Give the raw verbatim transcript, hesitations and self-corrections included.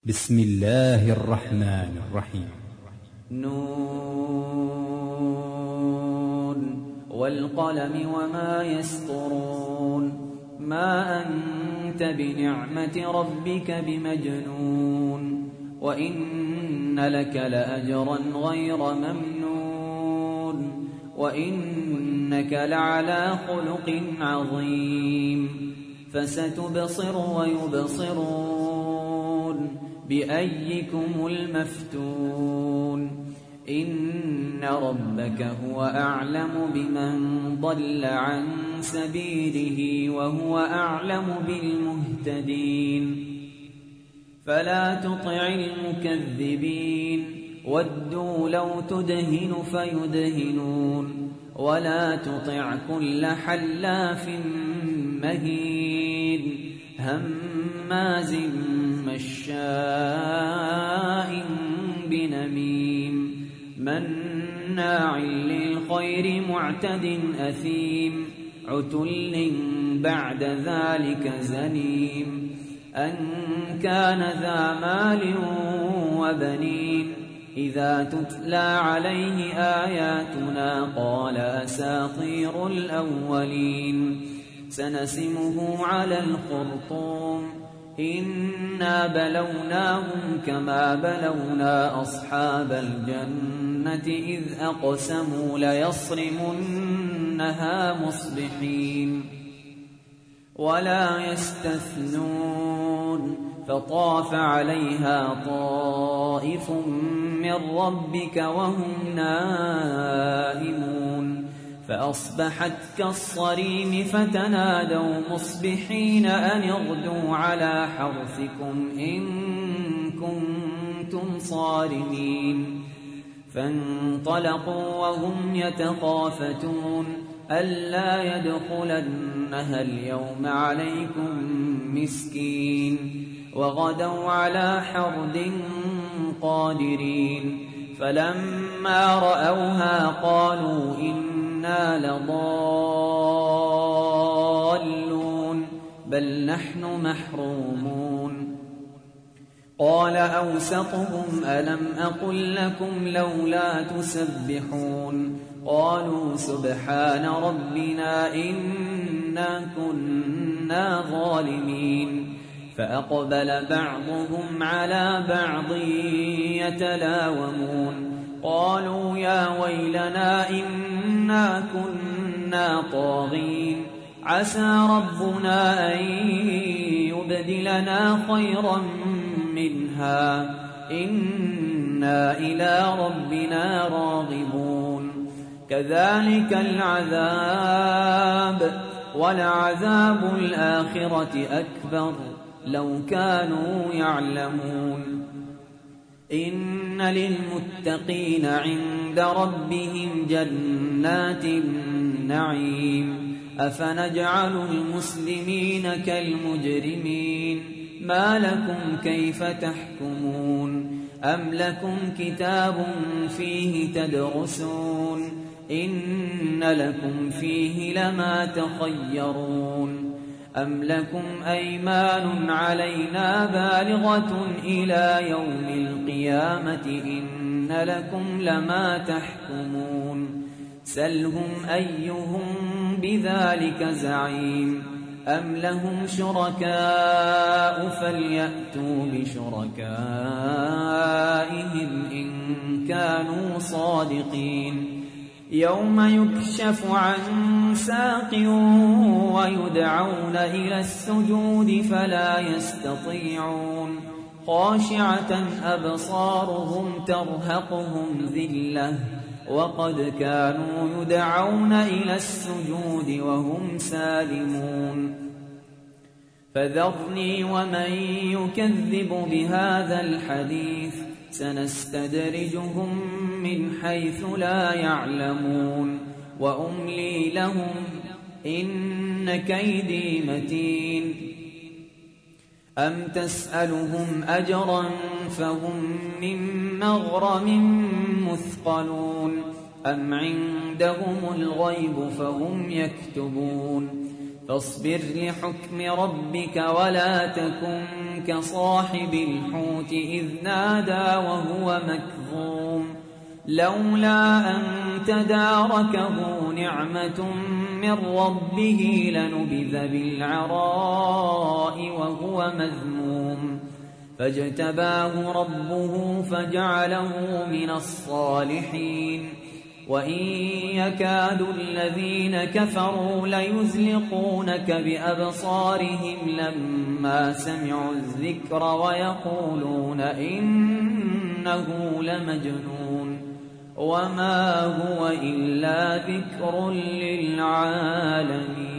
بسم الله الرحمن الرحيم. نون والقلم وما يسطرون ما أنت بنعمة ربك بمجنون وإن لك لأجرا غير ممنون وإنك لعلى خلق عظيم فستبصر ويبصرون بأيكم المفتون إن ربك هو أعلم بمن ضل عن سبيله وهو أعلم بالمهتدين فلا تطع المكذبين ودوا لو تدهن فيدهنون ولا تطع كل حلاف مهين هماز مشاء بنميم مناع للخير معتد أثيم عتل بعد ذلك زنيم أن كان ذا مال وبنين إذا تتلى عليه آياتنا قال أساطير الأولين سنسمه على الخرطوم إنا بلوناهم كما بلونا أصحاب الجنة إذ أقسموا ليصرمنها مصبحين ولا يستثنون فطاف عليها طائف من ربك وهم نائمون فأصبحت كالصريم فتنادوا مصبحين أن اغدوا على حرثكم إن كنتم صارمين فانطلقوا وهم يتخافتون ألا يدخلنها اليوم عليكم مسكين وغدوا على حرد قادرين فلما رأوها قالوا إنا لضالون بل نحن محرومون قال أوسطهم ألم أقل لكم لولا تسبحون قالوا سبحان ربنا إنا كنا ظالمين فأقبل بعضهم على بعض يتلاومون قالوا يا ويلنا إنا كنا طاغين عسى ربنا أن يبدلنا خيرا منها إنا إلى ربنا راغبون كذلك العذاب ولعذاب الآخرة أكبر لو كانوا يعلمون إن للمتقين عند ربهم جنات النعيم أفنجعل المسلمين كالمجرمين ما لكم كيف تحكمون أم لكم كتاب فيه تدرسون إن لكم فيه لما تخيرون أم لكم أيمان علينا بالغة إلى يوم القيامة إن لكم لما تحكمون سلهم أيهم بذلك زعيم أم لهم شركاء فليأتوا بشركائهم إن كانوا صادقين يوم يكشف عن ساق ويدعون إلى السجود فلا يستطيعون خاشعة أبصارهم ترهقهم ذلة وقد كانوا يدعون إلى السجود وهم سالمون فذرني ومن يكذب بهذا الحديث سنستدرجهم من حيث لا يعلمون وأملي لهم إن كيدي متين أم تسألهم أجرا فهم من مغرم مثقلون أم عندهم الغيب فهم يكتبون فاصبر لحكم ربك ولا تكن كصاحب الحوت إذ نادى وهو مكظوم لولا أن تداركه نعمة من ربه لنبذ بالعراء وهو مذموم فاجتباه ربه فجعله من الصالحين وإن يكاد الذين كفروا ليزلقونك بأبصارهم لما سمعوا الذكر ويقولون إنه لمجنون وما هو إلا ذكر للعالمين.